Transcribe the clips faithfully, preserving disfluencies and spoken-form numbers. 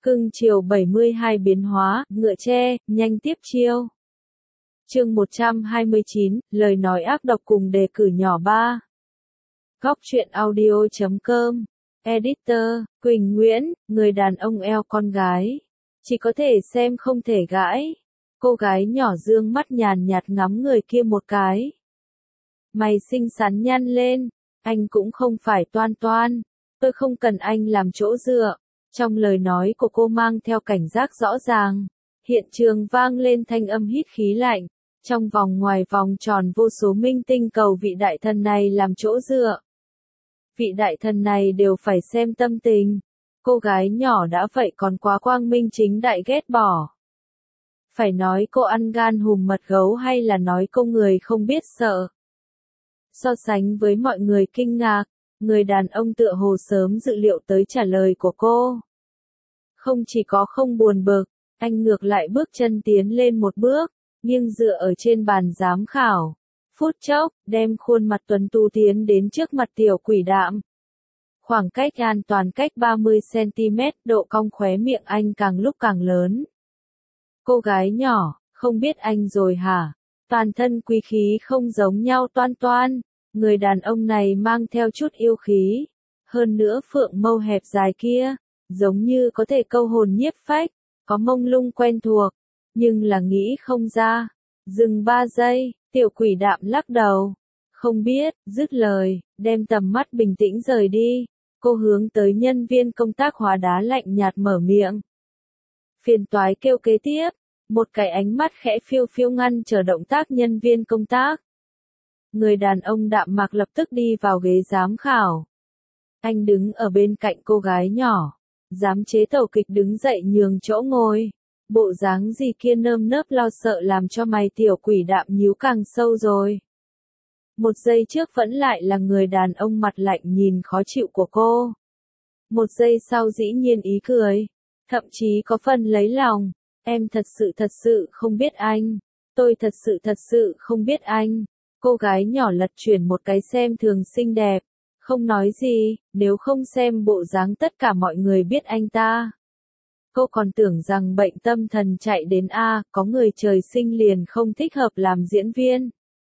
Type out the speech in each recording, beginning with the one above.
Cưng chiều bảy mươi hai biến hóa, ngựa tre, nhanh tiếp chiêu. Chương một trăm hai mươi chín, lời nói ác độc cùng đề cử nhỏ ba. Góc truyện audio chấm com. Editor, Quỳnh Nguyễn, người đàn ông eo con gái. Chỉ có thể xem không thể gãi. Cô gái nhỏ dương mắt nhàn nhạt ngắm người kia một cái. Mày xinh xắn nhăn lên, anh cũng không phải toan toan. Tôi không cần anh làm chỗ dựa. Trong lời nói của cô mang theo cảnh giác rõ ràng. Hiện trường vang lên thanh âm hít khí lạnh. Trong vòng ngoài vòng tròn vô số minh tinh cầu vị đại thần này làm chỗ dựa. Vị đại thần này đều phải xem tâm tình. Cô gái nhỏ đã vậy còn quá quang minh chính đại ghét bỏ. Phải nói cô ăn gan hùm mật gấu hay là nói cô người không biết sợ. So sánh với mọi người kinh ngạc, người đàn ông tựa hồ sớm dự liệu tới trả lời của cô. Không chỉ có không buồn bực, anh ngược lại bước chân tiến lên một bước, nghiêng dựa ở trên bàn giám khảo. Phút chốc, đem khuôn mặt tuấn tú tiến đến trước mặt tiểu quỷ đạm. Khoảng cách an toàn cách ba mươi xăng-ti-mét, độ cong khóe miệng anh càng lúc càng lớn. Cô gái nhỏ, không biết anh rồi hả? Toàn thân quý khí không giống nhau toan toan. Người đàn ông này mang theo chút yêu khí. Hơn nữa phượng mâu hẹp dài kia, giống như có thể câu hồn nhiếp phách, có mông lung quen thuộc, nhưng là nghĩ không ra. Dừng ba giây, tiểu quỷ đạm lắc đầu. Không biết, dứt lời, đem tầm mắt bình tĩnh rời đi. Cô hướng tới nhân viên công tác hóa đá lạnh nhạt mở miệng. Phiền toái kêu kế tiếp, một cái ánh mắt khẽ phiêu phiêu ngăn chờ động tác nhân viên công tác. Người đàn ông đạm mạc lập tức đi vào ghế giám khảo. Anh đứng ở bên cạnh cô gái nhỏ. Giám chế tàu kịch đứng dậy nhường chỗ ngồi. Bộ dáng gì kia nơm nớp lo sợ làm cho mày tiểu quỷ đạm nhíu càng sâu rồi. Một giây trước vẫn lại là người đàn ông mặt lạnh nhìn khó chịu của cô. Một giây sau dĩ nhiên ý cười. Thậm chí có phần lấy lòng. Em thật sự thật sự không biết anh. Tôi thật sự thật sự không biết anh. Cô gái nhỏ lật chuyển một cái xem thường xinh đẹp. Không nói gì, nếu không xem bộ dáng tất cả mọi người biết anh ta. Cô còn tưởng rằng bệnh tâm thần chạy đến A, có người trời sinh liền không thích hợp làm diễn viên.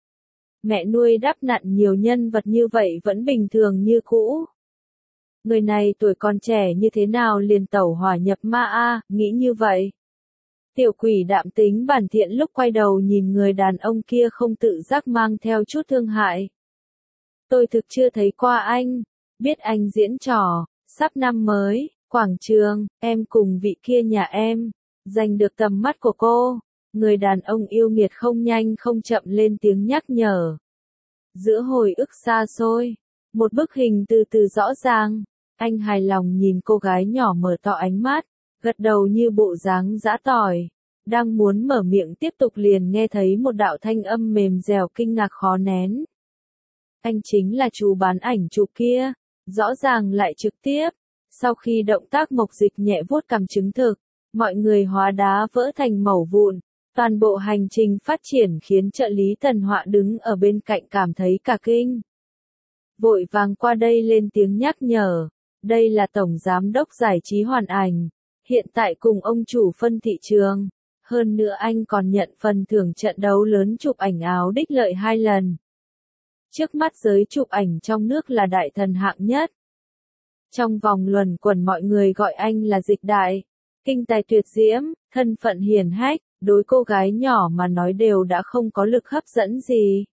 Mẹ nuôi đắp nặn nhiều nhân vật như vậy vẫn bình thường như cũ. Người này tuổi còn trẻ như thế nào liền tẩu hỏa nhập ma A, nghĩ như vậy. Tiểu quỷ đạm tính bản thiện lúc quay đầu nhìn người đàn ông kia không tự giác mang theo chút thương hại. Tôi thực chưa thấy qua anh, biết anh diễn trò, sắp năm mới, quảng trường, em cùng vị kia nhà em, giành được tầm mắt của cô. Người đàn ông yêu nghiệt không nhanh không chậm lên tiếng nhắc nhở. Giữa hồi ức xa xôi, một bức hình từ từ rõ ràng, anh hài lòng nhìn cô gái nhỏ mở to ánh mắt, gật đầu như bộ dáng giã tỏi. Đang muốn mở miệng tiếp tục liền nghe thấy một đạo thanh âm mềm dẻo kinh ngạc khó nén. Anh chính là chú bán ảnh chụp kia, rõ ràng lại trực tiếp. Sau khi động tác mộc dịch nhẹ vuốt cằm chứng thực, mọi người hóa đá vỡ thành mẩu vụn. Toàn bộ hành trình phát triển khiến trợ lý Tần Họa đứng ở bên cạnh cảm thấy cả kinh. Vội vàng qua đây lên tiếng nhắc nhở, đây là Tổng Giám đốc Giải trí Hoàn Ảnh, hiện tại cùng ông chủ phân thị trường. Hơn nữa anh còn nhận phần thưởng trận đấu lớn chụp ảnh áo đích lợi hai lần. Trước mắt giới chụp ảnh trong nước là đại thần hạng nhất. Trong vòng luẩn quẩn mọi người gọi anh là Dịch Đại, kinh tài tuyệt diễm, thân phận hiển hách, đối cô gái nhỏ mà nói đều đã không có lực hấp dẫn gì.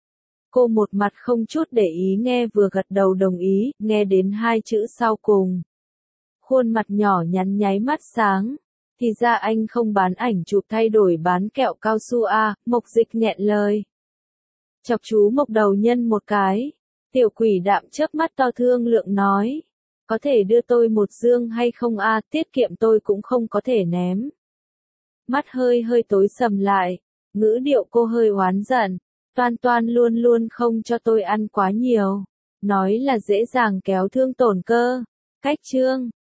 Cô một mặt không chút để ý nghe vừa gật đầu đồng ý, nghe đến hai chữ sau cùng. Khuôn mặt nhỏ nhắn nháy mắt sáng. Thì ra anh không bán ảnh chụp thay đổi bán kẹo cao su à, Mộc Dịch nghẹn lời. Chọc chú Mộc đầu nhân một cái. Tiểu quỷ đạm chớp mắt to thương lượng nói. Có thể đưa tôi một dương hay không a, tiết kiệm tôi cũng không có thể ném. Mắt hơi hơi tối sầm lại. Ngữ điệu cô hơi oán giận. Toan toan luôn luôn không cho tôi ăn quá nhiều. Nói là dễ dàng kéo thương tổn cơ. Cách chương.